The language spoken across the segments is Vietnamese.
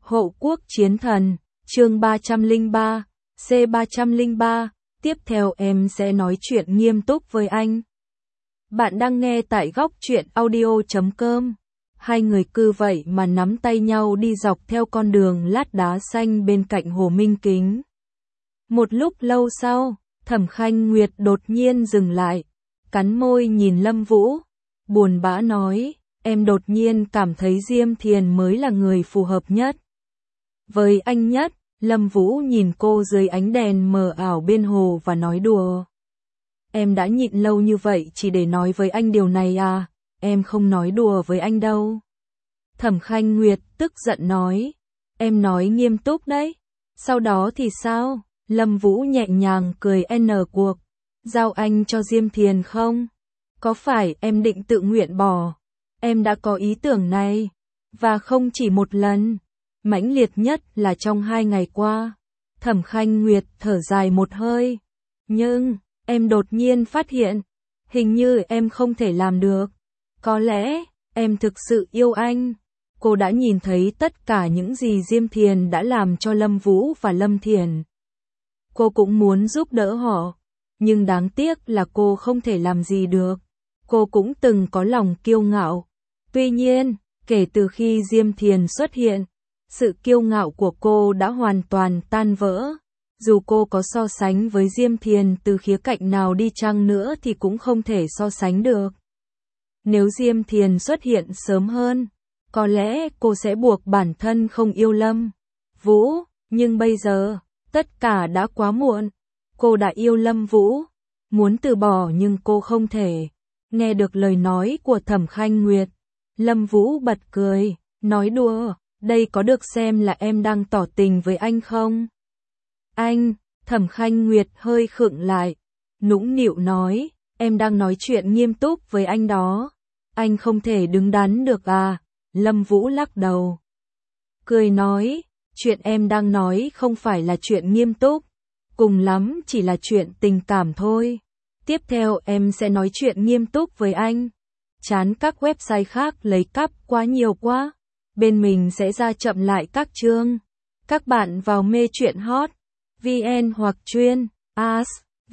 Hộ quốc chiến thần, chương 303, C303, tiếp theo em sẽ nói chuyện nghiêm túc với anh. Bạn đang nghe tại góc truyện audio.com. Hai người cứ vậy mà nắm tay nhau đi dọc theo con đường lát đá xanh bên cạnh Hồ Minh Kính. Một lúc lâu sau, Thẩm Khanh Nguyệt đột nhiên dừng lại, cắn môi nhìn Lâm Vũ, buồn bã nói, em đột nhiên cảm thấy Diêm Thiền mới là người phù hợp nhất với anh nhất. Lâm Vũ nhìn cô dưới ánh đèn mờ ảo bên hồ và nói đùa. Em đã nhịn lâu như vậy chỉ để nói với anh điều này à, em không nói đùa với anh đâu. Thẩm Khanh Nguyệt tức giận nói, em nói nghiêm túc đấy. Sau đó thì sao? Lâm Vũ nhẹ nhàng cười cuộc, giao anh cho Diêm Thiền không? Có phải em định tự nguyện bỏ? Em đã có ý tưởng này, và không chỉ một lần. Mãnh liệt nhất là trong 2 ngày qua. Thẩm Khanh Nguyệt thở dài một hơi. Nhưng, em đột nhiên phát hiện, hình như em không thể làm được. Có lẽ, em thực sự yêu anh. Cô đã nhìn thấy tất cả những gì Diêm Thiền đã làm cho Lâm Vũ và Lâm Thiền. Cô cũng muốn giúp đỡ họ, nhưng đáng tiếc là cô không thể làm gì được. Cô cũng từng có lòng kiêu ngạo. Tuy nhiên, kể từ khi Diêm Thiền xuất hiện, sự kiêu ngạo của cô đã hoàn toàn tan vỡ. Dù cô có so sánh với Diêm Thiền từ khía cạnh nào đi chăng nữa thì cũng không thể so sánh được. Nếu Diêm Thiền xuất hiện sớm hơn, có lẽ cô sẽ buộc bản thân không yêu Lâm Vũ, nhưng bây giờ, tất cả đã quá muộn. Cô đã yêu Lâm Vũ, muốn từ bỏ nhưng cô không thể. Nghe được lời nói của Thẩm Khanh Nguyệt, Lâm Vũ bật cười, nói đùa, đây có được xem là em đang tỏ tình với anh không? Anh, Thẩm Khanh Nguyệt hơi khựng lại, nũng nịu nói, em đang nói chuyện nghiêm túc với anh đó. Anh không thể đứng đắn được à? Lâm Vũ lắc đầu, cười nói, chuyện em đang nói không phải là chuyện nghiêm túc, cùng lắm chỉ là chuyện tình cảm thôi. Tiếp theo em sẽ nói chuyện nghiêm túc với anh. Chán các website khác lấy cắp quá nhiều quá. Bên mình sẽ ra chậm lại các chương. Các bạn vào mê truyện hot VN hoặc chuyên As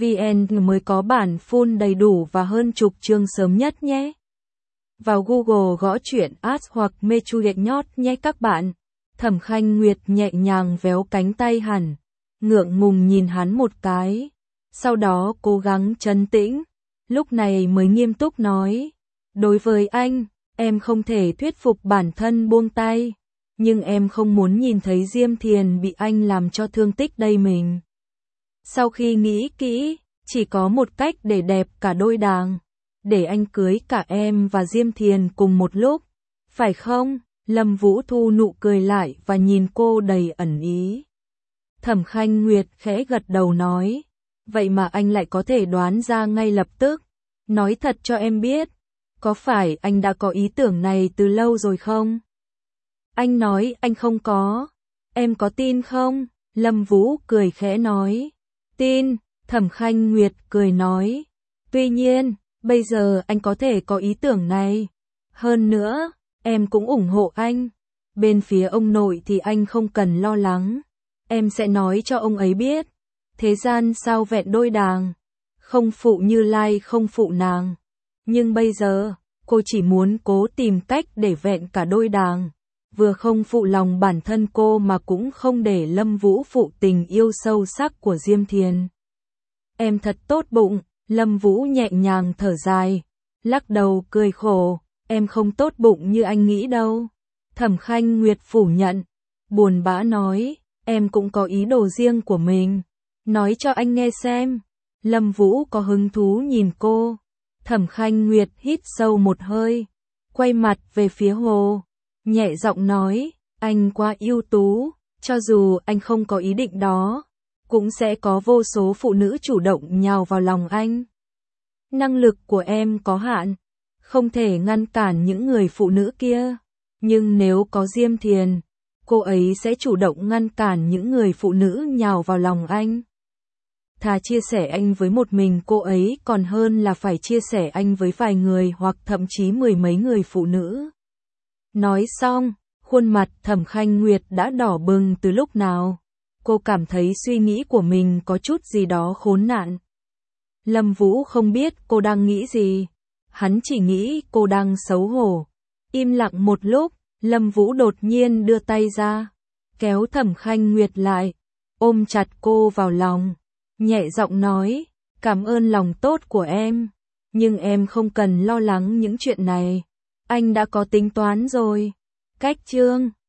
VN mới có bản full đầy đủ và hơn chục chương sớm nhất nhé. Vào Google gõ truyện As hoặc mê truyện nhót nhé các bạn. Thẩm Khanh Nguyệt nhẹ nhàng véo cánh tay hẳn, ngượng ngùng nhìn hắn một cái. Sau đó cố gắng trấn tĩnh, lúc này mới nghiêm túc nói, đối với anh, em không thể thuyết phục bản thân buông tay, nhưng em không muốn nhìn thấy Diêm Thiền bị anh làm cho thương tích đầy mình. Sau khi nghĩ kỹ, chỉ có một cách để đẹp cả đôi đàng, để anh cưới cả em và Diêm Thiền cùng một lúc, phải không? Lâm Vũ thu nụ cười lại và nhìn cô đầy ẩn ý. Thẩm Khanh Nguyệt khẽ gật đầu nói, vậy mà anh lại có thể đoán ra ngay lập tức. Nói thật cho em biết, có phải anh đã có ý tưởng này từ lâu rồi không? Anh nói anh không có. Em có tin không? Lâm Vũ cười khẽ nói. Tin, Thẩm Khanh Nguyệt cười nói. Tuy nhiên, bây giờ anh có thể có ý tưởng này. Hơn nữa, em cũng ủng hộ anh. Bên phía ông nội thì anh không cần lo lắng. Em sẽ nói cho ông ấy biết. Thế gian sao vẹn đôi đàng. Không phụ Như Lai không phụ nàng. Nhưng bây giờ, cô chỉ muốn cố tìm cách để vẹn cả đôi đàng. Vừa không phụ lòng bản thân cô mà cũng không để Lâm Vũ phụ tình yêu sâu sắc của Diêm Thiền. Em thật tốt bụng, Lâm Vũ nhẹ nhàng thở dài, lắc đầu cười khổ, em không tốt bụng như anh nghĩ đâu. Thẩm Khanh Nguyệt phủ nhận, buồn bã nói, em cũng có ý đồ riêng của mình. Nói cho anh nghe xem. Lâm Vũ có hứng thú nhìn cô. Thẩm Khanh Nguyệt hít sâu một hơi, quay mặt về phía hồ, nhẹ giọng nói, anh quá ưu tú, cho dù anh không có ý định đó, cũng sẽ có vô số phụ nữ chủ động nhào vào lòng anh. Năng lực của em có hạn, không thể ngăn cản những người phụ nữ kia, nhưng nếu có Diêm Thiền, cô ấy sẽ chủ động ngăn cản những người phụ nữ nhào vào lòng anh. Thà chia sẻ anh với một mình cô ấy còn hơn là phải chia sẻ anh với vài người hoặc thậm chí 10 mấy người phụ nữ. Nói xong, Khuôn mặt Thẩm Khanh Nguyệt đã đỏ bừng từ lúc nào. Cô cảm thấy suy nghĩ của mình có chút gì đó khốn nạn. Lâm Vũ không biết cô đang nghĩ gì. Hắn chỉ nghĩ cô đang xấu hổ. Im lặng một lúc, Lâm Vũ đột nhiên đưa tay ra, kéo Thẩm Khanh Nguyệt lại, ôm chặt cô vào lòng, nhẹ giọng nói, cảm ơn lòng tốt của em, nhưng em không cần lo lắng những chuyện này. Anh đã có tính toán rồi. Cách chương